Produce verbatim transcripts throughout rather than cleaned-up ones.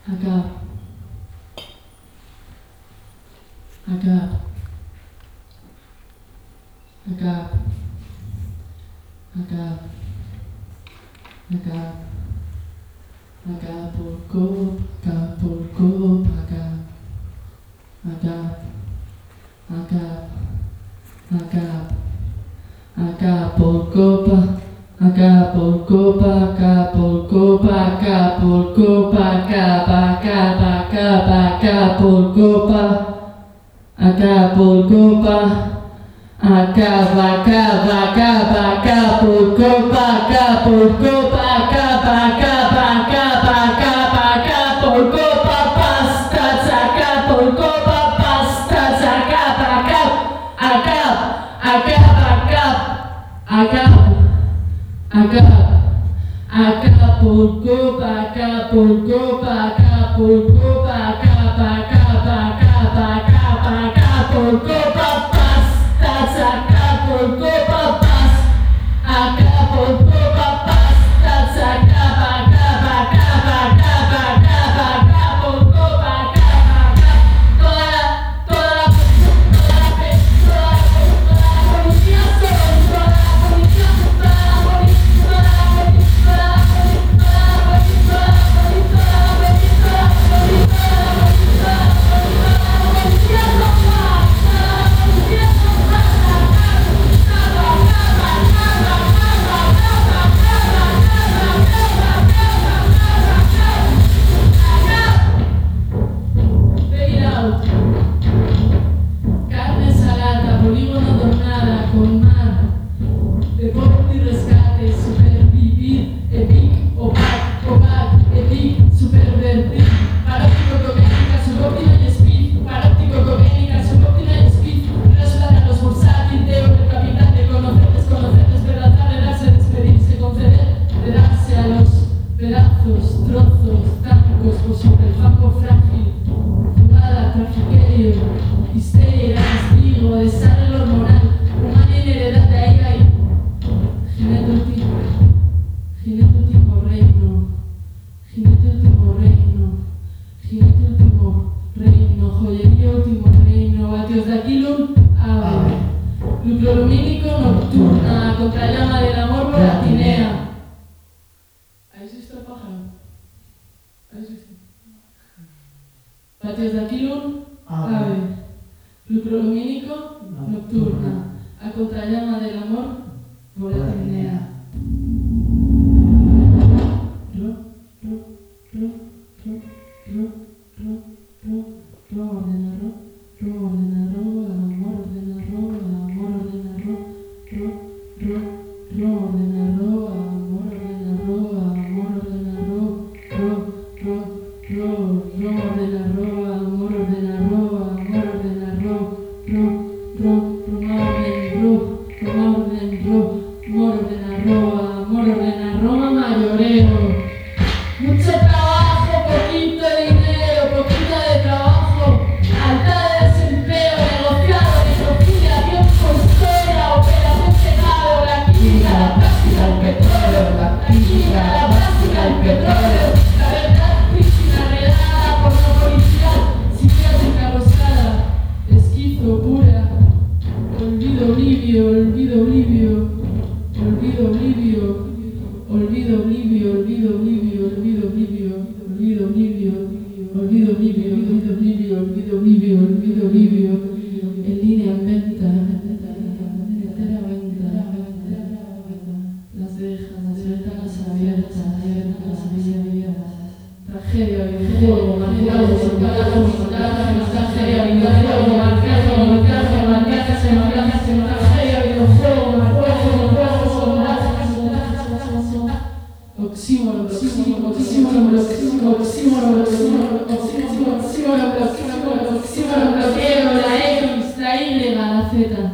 Acá. Acá. Acá. Acá. Acá. Acá por copa, acá por copa, acá. Acá. Acá. Acá. Acá por copa. Acá por copa, acá por copa, acá por copa, acá, acá, acá, acá por copa, acá por copa, acá, acá, acá, acá por copa, acá por copa, acá, acá, acá, acá, acá por copa, pastas, acá por copa, pastas, acá, acá, acá, acá, acá, acá. Acá, acá por copa, acá por copa, acá por copa, acá, acá, acá, acá, acá por copa, pastas, acá por copa, pas, acá por copa, pastas, acá, acá, acá, acá, acá, acá por copa, acá, acá, toda la, toda la, toda la, toda la policía son, toda la policía son, toda la policía. Carne salada, polígono tornada, con mar, deporte y rescate, supervivir, epic, opac, opac, epic, supervertir, paróptico, coménica, subóptima y speed, paróptico, coménica, subóptima y speed, trasladar a los bursátil, teo, el capitán de conocer, desconocer, despedazar, darse, despedirse, conceder, de darse a los pedazos, trozos, tancos, por sobre el fango frágil, jugada, trafiquerio, histeria, castigo, desarrollo hormonal, humana y heredad de ahí, ahí. Jinete último, jinete último reino, jinete último reino, jinete último reino, joyería último reino, vatios de aquilum, ave, lucrolumínico nocturna, contrallama del amor volatinea. ¿Habéis visto el pájaro? ¿Habéis visto? Vatios de aquilum, ave, lucrolumínico nocturna, a contrallama del amor volatinea. Ro, ro, ro, ro, ro, ro, ro, ro, ordena ro, ro, ordena ro, amor ordena ro, amor ordena ro, ro, ro, ro, ordena ro, amor ordena ro, amor ordena ro, ro, ro, ro, ro, ordena ro, amor ordena ro, amor ordena ro, ro, ro, Roma orden ro, Roma orden ro, amor ordena ro, amor ordena Roma mayoreo. Mucho trabajo, poquito dinero, poquito de trabajo, alta de desempleo, negociado, reconciliación postora, operación pegado, la química, la plástica, el petróleo, la química, la plástica, el petróleo, la verdad prístina, redada, pornopolicial, siquiera encarrozada, esquizo pura, olvido oblivio, olvido oblivio, olvido oblivio. Olvido oblivio, olvido oblivio, olvido oblivio, olvido oblivio, olvido oblivio, olvido oblivio, olvido oblivio, olvido oblivio, en línea en venta, entera venta, las dejas, las ventanas abiertas, abiertas, abiertas, tragedia, videojuego, marcados, marcados, marcados, tragedia, videojuego, marcados, marcados, marcados, marcados, tragedia, videojuego, marcados, oxímoron, oxímoron, oxímoron, oxímoron, oxímoron, oxímoron, oxímoron, oxímoron, bloqueo, la X, la Y, la Z,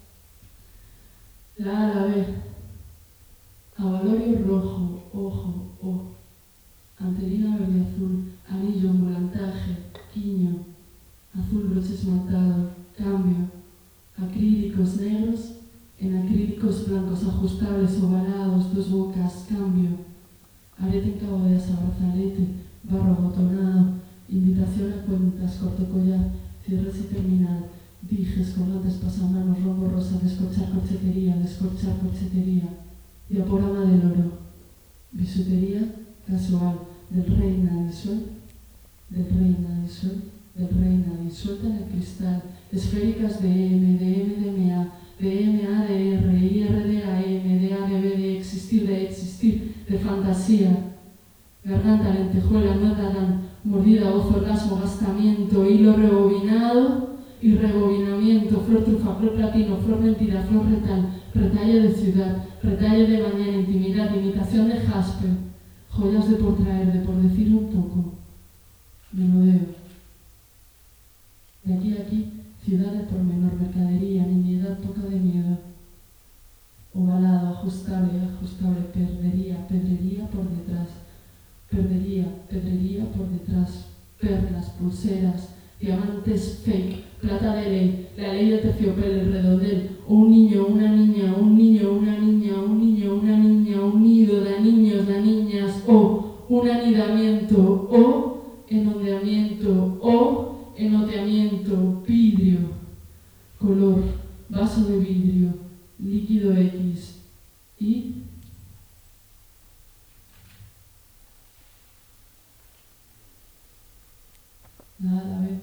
la A, la B, avalorio rojo, ojo, O, antelina verde azul, anillo, volantaje, quiño, azul broche esmaltado, cambio, acrílicos negros, en acrílicos blancos ajustables ovalados, dos bocas, cambio, arete en cabo de asa, brazalete, barro abotonado, invitación a cuentas, corto collar, cierres y terminal, dijes, colgantes, pasamanos, rombo rosa, descorchar corchetería, descorchar corchetería, diaporama del oro, bisutería casual, del reina disuelta, del reina disuelta, del reina disuelta en el cristal, esféricas de M, de M, de M A, de M A, de R, I, R, de A, M, de A, de B, de existir, de existir, de fantasía, garganta, lentejuela, nuez, mordida, voz, orgasmo, gastamiento, hilo rebobinado y rebobinamiento, flor trufa, flor platino, flor mentira, flor retal, retalle de ciudad, retalle de mañana, intimidad, imitación de jaspe, joyas de por traer, de por decir un poco, menudeo. De aquí a aquí, ciudad de pormenor, mercadería, nimiedad, poca de miedo, ovalado, ajustable, ajustable, perdería, pedrería por detrás, perdería, pedrería por detrás, perlas, pulseras, diamantes fake, plata de ley, la ley de terciopelo, el redondel, o un niño, una niña, un niño, una niña, un niño, una niña, un nido de niños, de niñas, o un anidamiento, o enondeamiento, o enoteamiento, vidrio, color, vaso de vidrio, líquido X, y nada a la vez,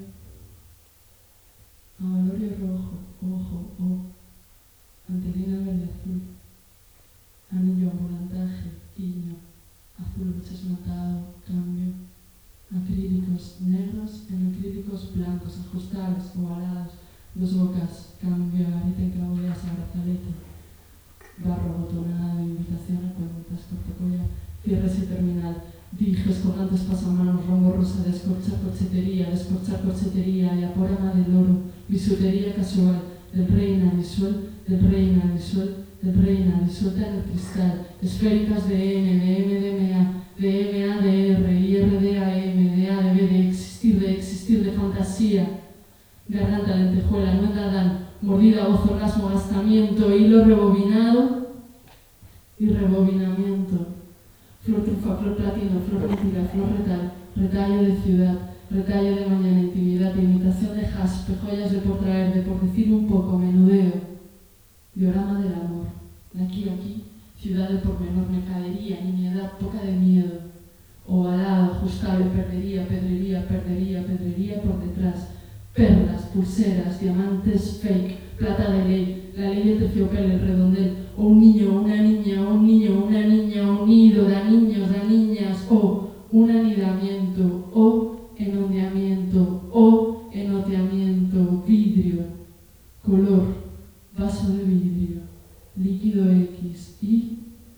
amalorio rojo, ojo, o, antelina verde azul, anillo, ambulantaje, guiño, azul, buches matado, cambio, acrílicos negros en acrílicos blancos, ajustables, ovalados, dos bocas, cambio, arita en claudeas, brazalete, barro abotonado, invitación a cuentas, cortacollar, cierres y terminal, dijes, colgantes, pasamanos, rombo rosa, descorchar corchetería, descorchar corchetería, diaporama del oro, bisutería casual, del reina disuel, del reina disuel, del reina disuelta en el cristal, esféricas de N, de M, de M A, de M A, de R, I, R, de A, M, de A, de B, de existir, de existir, de fantasía, garganta, lentejuela, nuez de Adán, mordida, voz, orgasmo, gastamiento, hilo rebobinado y rebobinamiento, flor trufa, flor platino, flor mentira, flor retal, retalle de ciudad, retalle de mañana, intimidad, imitación de jaspe, joyas de por traer, de por decir un poco, menudeo, diorama del amor, de aquí a aquí, ciudad de pormenor, mercadería, nimiedad, poca de miedo, ovalado, ajustable, perdería, pedrería, perdería, pedrería por detrás, perlas, pulseras, diamantes fake, plata de ley, la ley de terciopelo, el redondel, o un niño, una niña, un niño, una niña, un nido de niños, de niñas, o un anidamiento, o enondeamiento, o enoteamiento, vidrio, color, vaso de vidrio, líquido X y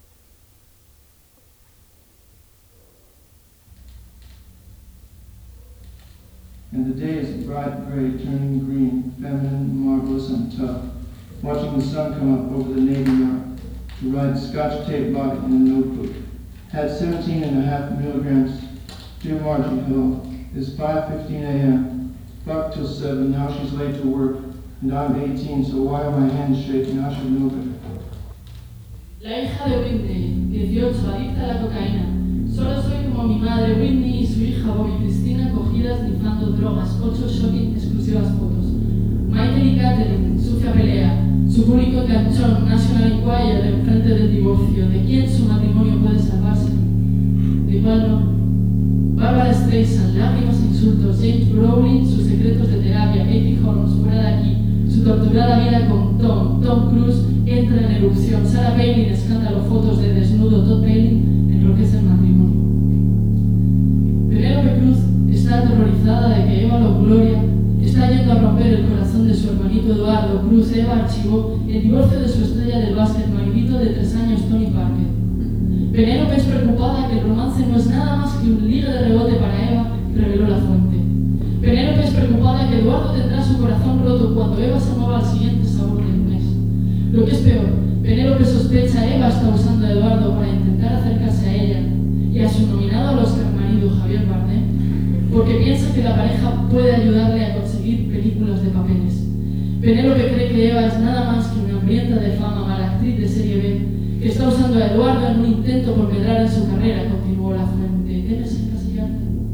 And the day is bright gray, turning green, feminine, marvelous, and tough, watching the sun come up over the Navy Yard to write scotch tape lock in a notebook. Had seventeen and a half milligrams. Dear Margie Hill, it's five fifteen a m Fuck till seven, now she's late to work, and I'm eighteen, so why are my hands shaking? I should know better. La hija de Whitney, dieciocho, adicta a la cocaína. Solo soy como mi madre, Whitney, y su hija Bobby Cristina cogidas nifando drogas, ocho shocking exclusivas fotos. Michael y Catherine, sucia pelea. Su público enganchón, National Enquirer, enfrente del divorcio. ¿De quién su matrimonio puede salvarse? ¿De cuál no? Barbara Streisand, lágrimas e insultos. James Brolin, sus secretos de terapia. Katie Holmes, fuera de aquí. Su torturada vida con Tom. Tom Cruise entra en erupción. Sarah Palin, escándalo, fotos de desnudo. Todd Palin enroquece el matrimonio. Penélope Cruz está aterrorizada de que Eva Longoria está yendo a romper el corazón de su hermanito Eduardo Cruz. Eva archivó el divorcio de su estrella del básquet, maridito de tres años, Tony Parker. Penélope es preocupada que el romance no es nada más que un ligue de rebote para Eva, reveló la fuente. Penélope es preocupada que Eduardo tendrá su corazón roto cuando Eva se mueva al siguiente sabor del mes. Lo que es peor, Penélope sospecha que Eva está usando a Eduardo para intentar acercarse a ella y a su nominado al Oscar marido Javier Bardem, porque piensa que la pareja puede ayudarle a conseguir películas de papeles. Penélope cree que Eva es nada más que una hambrienta de fama, mala actriz de serie B, que está usando a Eduardo en un intento por medrar en su carrera, continuó la fuente. ¿Temes encasillarte?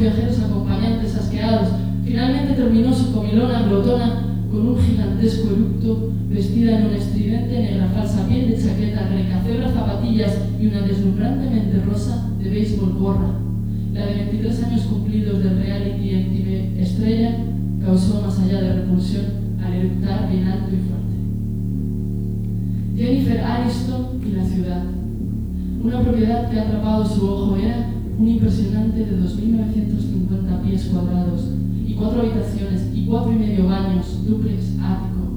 viajeros acompañantes asqueados. Finalmente terminó su comilona glotona con un gigantesco eructo, vestida en una estridente negra falsa piel de chaqueta, recacebra, zapatillas y una deslumbrantemente rosa de béisbol gorra. La de veintitrés años cumplidos del reality M T V Estrella causó más allá de repulsión al eructar bien alto y fuerte. Jennifer Aniston y la ciudad. Una propiedad que ha atrapado su ojo era un impresionante de dos mil novecientos cincuenta pies cuadrados y cuatro habitaciones y cuatro y medio baños, dúplex ático,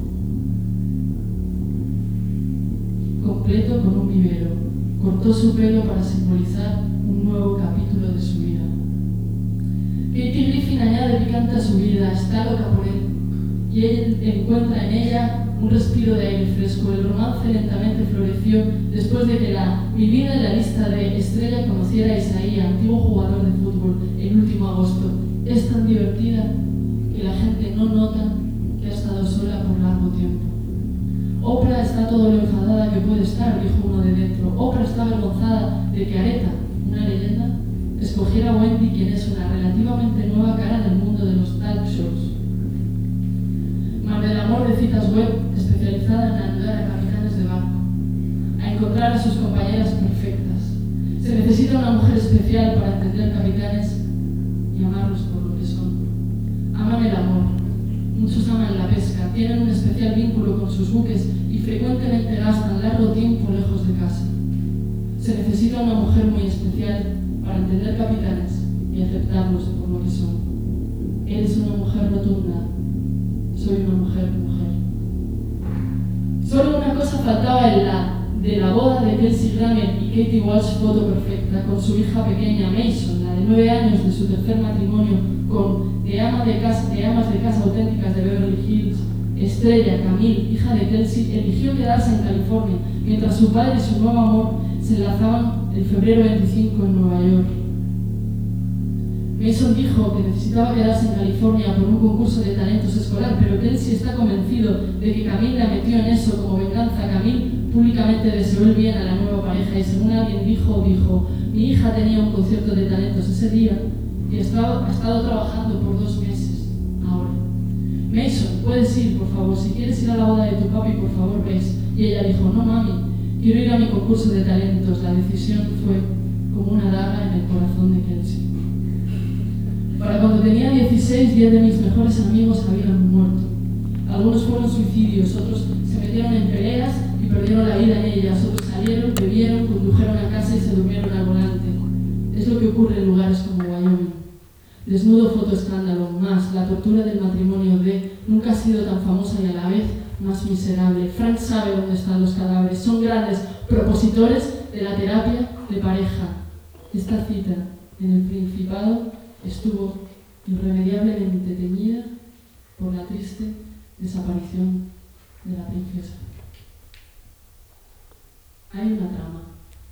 completo con un vivero. Cortó su pelo para simbolizar un nuevo capítulo de su vida. Katie Griffin añade picante a su vida, está loca por él, y él encuentra en ella un respiro de aire fresco. El romance lentamente floreció después de que la vivida en la lista de Estrella conociera a Isaí, antiguo jugador de fútbol, el último agosto. Es tan divertida que la gente no nota que ha estado sola por largo tiempo. Oprah está todo lo enfadada que puede estar, dijo uno de dentro. Oprah está avergonzada de que Aretha, una leyenda, escogiera a Wendy, quien es una relativamente nueva cara del mundo de los talk shows. Mar del Amor de citas web, especializada en ayudar a capitanes de barco a encontrar a sus compañeras perfectas. Se necesita una mujer especial para entender capitanes y amarlos por lo que son. Aman el amor. Muchos aman la pesca, tienen un especial vínculo con sus buques y frecuentemente gastan largo tiempo lejos de casa. Se necesita una mujer muy especial para entender capitanes y aceptarlos por lo que son. Eres una mujer rotunda. Soy una mujer, mujer. Solo una cosa faltaba en la de la boda de Kelsey Grammer y Katie Walsh, foto perfecta, con su hija pequeña Mason, la de nueve años de su tercer matrimonio, con de, ama de, casa, de amas de casa auténticas de Beverly Hills. Estrella, Camille, hija de Kelsey, eligió quedarse en California, mientras su padre y su nuevo amor se enlazaban el febrero veinticinco en Nueva York. Mason dijo que necesitaba quedarse en California por un concurso de talentos escolar, pero Kelsey está convencido de que Camille la metió en eso como venganza. Camille públicamente deseó el bien a la nueva pareja y, según alguien dijo, dijo, mi hija tenía un concierto de talentos ese día y estaba, ha estado trabajando por dos meses ahora. Mason, puedes ir, por favor, si quieres ir a la boda de tu papi, por favor, ves. Y ella dijo, no mami, quiero ir a mi concurso de talentos. La decisión fue como una daga en el corazón de Kelsey. Para cuando tenía dieciséis, diez de mis mejores amigos habían muerto. Algunos fueron suicidios, otros se metieron en peleas y perdieron la vida en ellas, otros salieron, bebieron, condujeron a casa y se durmieron al volante. Es lo que ocurre en lugares como Wyoming. Desnudo fotoescándalo, más la tortura del matrimonio de nunca ha sido tan famosa y a la vez más miserable. Frank sabe dónde están los cadáveres, son grandes propositores de la terapia de pareja. Esta cita en el Principado estuvo irremediablemente teñida por la triste desaparición de la princesa. Hay una trama.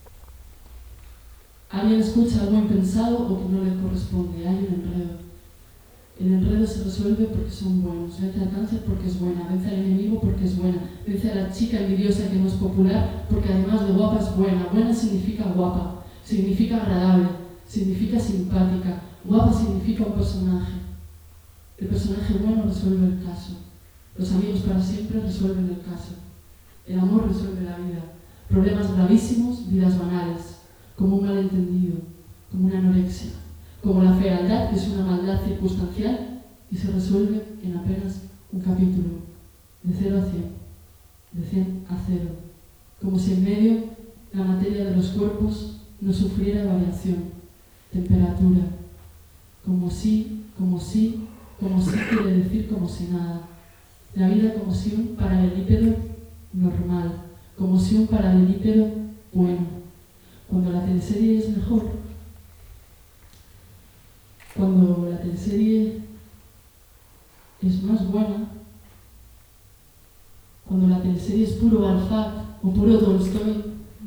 Alguien escucha algo impensado o que no le corresponde. Hay un enredo. El enredo se resuelve porque son buenos. Vence al cáncer porque es buena. Vence al enemigo porque es buena. Vence a la chica envidiosa que no es popular porque además de guapa es buena. Buena significa guapa. Significa agradable. Significa simpática. Guapa significa un personaje. El personaje bueno resuelve el caso. Los amigos para siempre resuelven el caso. El amor resuelve la vida. Problemas gravísimos, vidas banales. Como un malentendido, como una anorexia, como la fealdad, que es una maldad circunstancial y se resuelve en apenas un capítulo, de cero a cien, de cien a cero, como si en medio la materia de los cuerpos no sufriera variación, temperatura, como si, como si, como si quiere decir como si nada, la vida como si un paralelípedo normal, como si un paralelípedo bueno. Cuando la teleserie es mejor, cuando la teleserie es más buena, cuando la teleserie es puro Balzac o puro Tolstoy,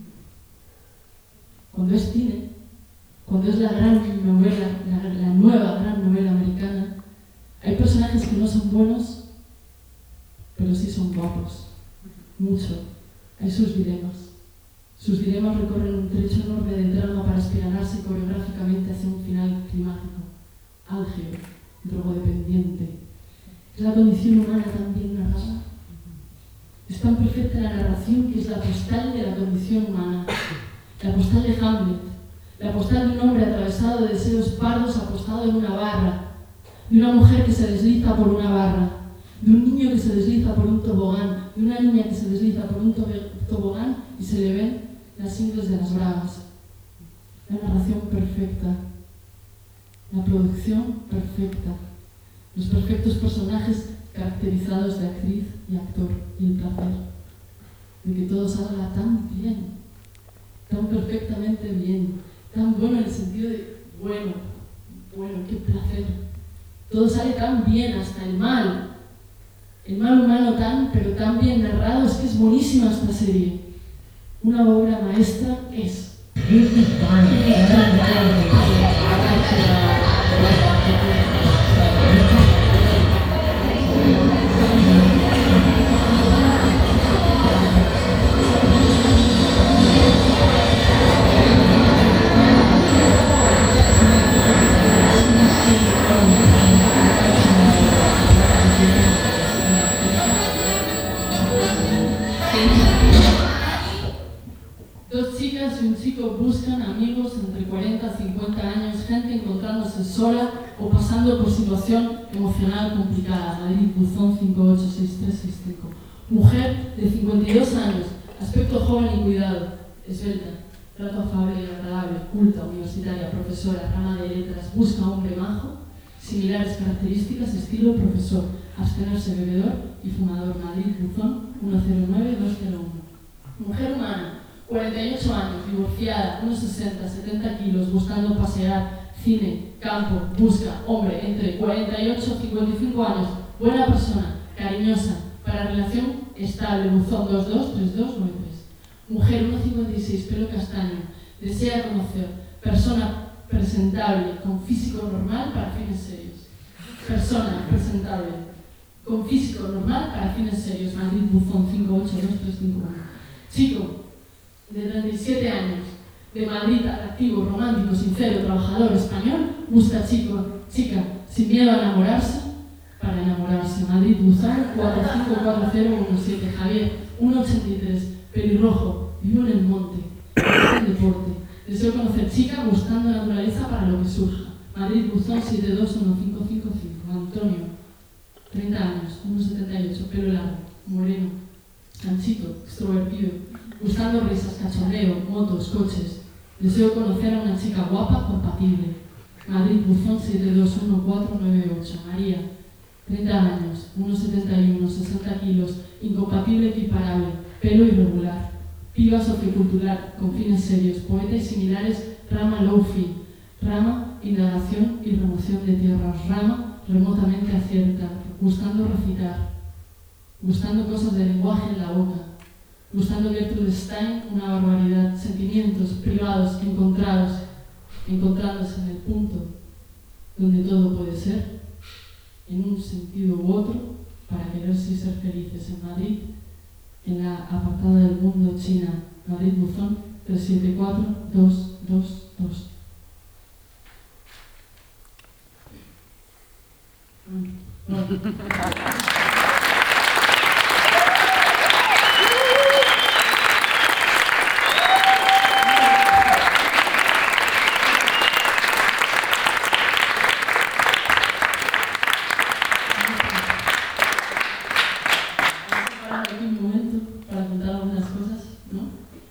cuando es cine, cuando es la gran novela, la, la nueva gran novela americana, hay personajes que no son buenos, pero sí son guapos, mucho. Hay sus dilemas. Sus dilemas recorren un trecho enorme de drama para espirarse coreográficamente hacia un final climático. álgido, drogodependiente. Es la condición humana tan bien narrada. Es tan perfecta la narración que es la postal de la condición humana, la postal de Hamlet, la postal de un hombre atravesado de deseos pardos apostado en una barra, de una mujer que se desliza por una barra, de un niño que se desliza por un tobogán, de una niña que se desliza por un tobogán y se le ven las ingles de las bragas. La narración perfecta, la producción perfecta, los perfectos personajes caracterizados de actriz y actor, y el placer de que todo salga tan bien, tan perfectamente bien, tan bueno en el sentido de bueno, bueno, qué placer. Todo sale tan bien, hasta el mal. El mal humano tan, pero tan bien narrado, es que es buenísima esta serie. Una obra maestra es. Dos chicas y un chico buscan amigos entre cuarenta y cincuenta años, gente encontrándose sola o pasando por situación emocional complicada. Madrid, buzón cinco ocho seis tres seis cinco. Mujer de cincuenta y dos años, aspecto joven y cuidado, esbelta, trato afable y agradable, culta, universitaria, profesora, rama de letras, busca hombre majo, similares características, estilo profesor, abstenerse bebedor y fumador. Madrid, buzón uno cero nueve dos cero uno. Mujer humana, cuarenta y ocho años, divorciada, unos sesenta, setenta kilos, buscando pasear, cine, campo, busca, hombre, entre cuarenta y ocho y cincuenta y cinco años, buena persona, cariñosa, para relación estable, buzón dos dos tres dos nueve tres. Mujer, uno cincuenta y seis, pelo castaño, desea conocer, persona presentable, con físico normal para fines serios. Persona presentable, con físico normal para fines serios. Madrid, buzón cinco ocho dos tres cinco uno. Chico, de treinta y siete años, de Madrid, atractivo, romántico, sincero, trabajador, español, busca chico, chica, sin miedo a enamorarse, para enamorarse. Madrid, buzón cuatro cinco cuatro cero uno siete. Javier, uno ochenta y tres, pelirrojo, vivo en el monte, en deporte. Deseo conocer chica buscando naturaleza para lo que surja. Madrid, buzón siete dos uno cinco cinco cinco. Antonio, treinta años, uno setenta y ocho, pelo largo, moreno, anchito, extrovertido, buscando risas, cachondeo, motos, coches. Deseo conocer a una chica guapa, compatible. Madrid, buzón siete dos uno cuatro nueve ocho. María, treinta años, uno setenta y uno, sesenta kilos, incompatible, equiparable, pelo irregular. Piba sociocultural, con fines serios, poeta y similares, rama low-fi, rama indagación y remoción de tierras, rama remotamente acierta, buscando recitar, buscando cosas de lenguaje en la boca, buscando Gertrude Stein, una barbaridad, sentimientos privados, encontrados, encontrándose en el punto donde todo puede ser, en un sentido u otro, para quererse y ser felices. En Madrid, en la apartada del mundo, China, Madrid, buzón tres siete cuatro dos dos dos. Mm. No.